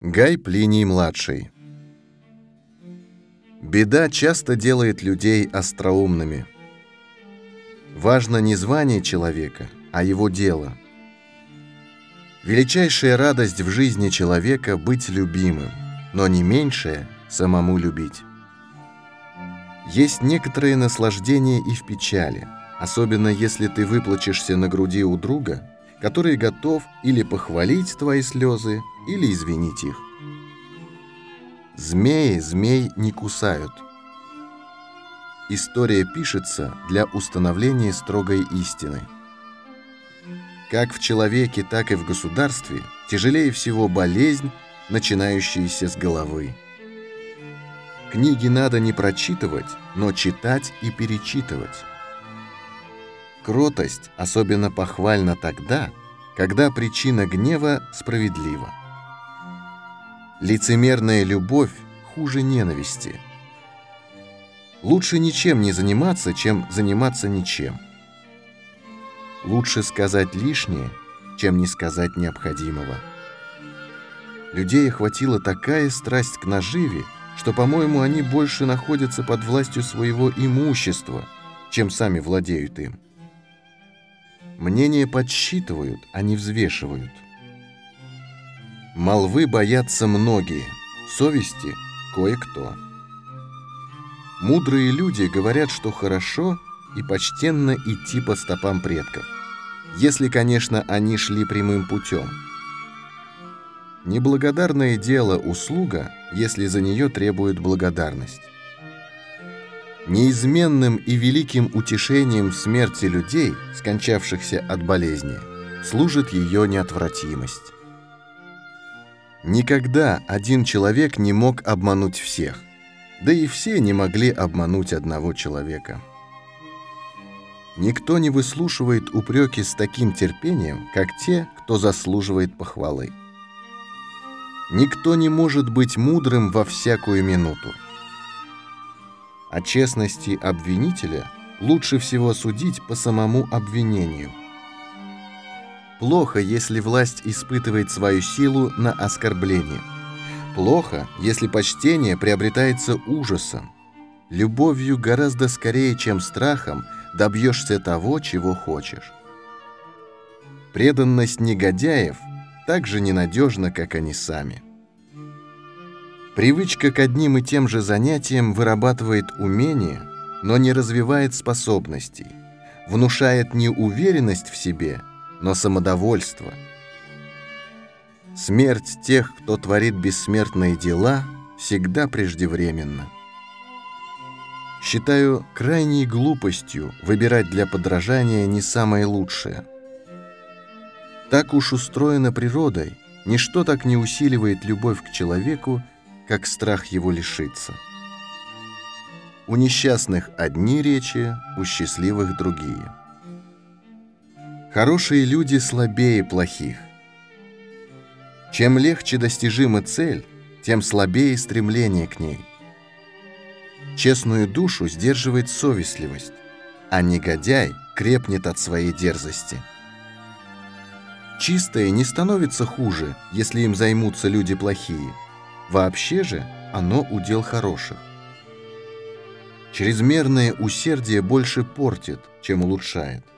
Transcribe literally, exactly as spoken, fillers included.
Гай Плиний-младший. Беда часто делает людей остроумными. Важно не звание человека, а его дело. Величайшая радость в жизни человека — быть любимым, но не меньшая — самому любить. Есть некоторые наслаждения и в печали, особенно если ты выплачешься на груди у друга, который готов или похвалить твои слезы, или извинить их. Змеи змей не кусают. История пишется для установления строгой истины. Как в человеке, так и в государстве тяжелее всего болезнь, начинающаяся с головы. Книги надо не прочитывать, но читать и перечитывать. Кротость особенно похвальна тогда, когда причина гнева справедлива. Лицемерная любовь хуже ненависти. Лучше ничем не заниматься, чем заниматься ничем. Лучше сказать лишнее, чем не сказать необходимого. Людей охватила такая страсть к наживе, что, по-моему, они больше находятся под властью своего имущества, чем сами владеют им. Мнения подсчитывают, а не взвешивают. Молвы боятся многие, совести — кое-кто. Мудрые люди говорят, что хорошо и почтенно идти по стопам предков, если, конечно, они шли прямым путем. Неблагодарное дело — услуга, если за нее требует благодарность. Неизменным и великим утешением в смерти людей, скончавшихся от болезни, служит ее неотвратимость. Никогда один человек не мог обмануть всех, да и все не могли обмануть одного человека. Никто не выслушивает упреки с таким терпением, как те, кто заслуживает похвалы. Никто не может быть мудрым во всякую минуту. О честности обвинителя лучше всего судить по самому обвинению. Плохо, если власть испытывает свою силу на оскорбление. Плохо, если почтение приобретается ужасом. Любовью гораздо скорее, чем страхом, добьешься того, чего хочешь. Преданность негодяев так же ненадежна, как они сами. Привычка к одним и тем же занятиям вырабатывает умения, но не развивает способностей, внушает не уверенность в себе, но самодовольство. Смерть тех, кто творит бессмертные дела, всегда преждевременна. Считаю крайней глупостью выбирать для подражания не самое лучшее. Так уж устроена природой, ничто так не усиливает любовь к человеку, как страх его лишиться. У несчастных одни речи, у счастливых другие. Хорошие люди слабее плохих. Чем легче достижима цель, тем слабее стремление к ней. Честную душу сдерживает совестливость, а негодяй крепнет от своей дерзости. Чистое не становится хуже, если им займутся люди плохие. Вообще же оно удел хороших. Чрезмерное усердие больше портит, чем улучшает.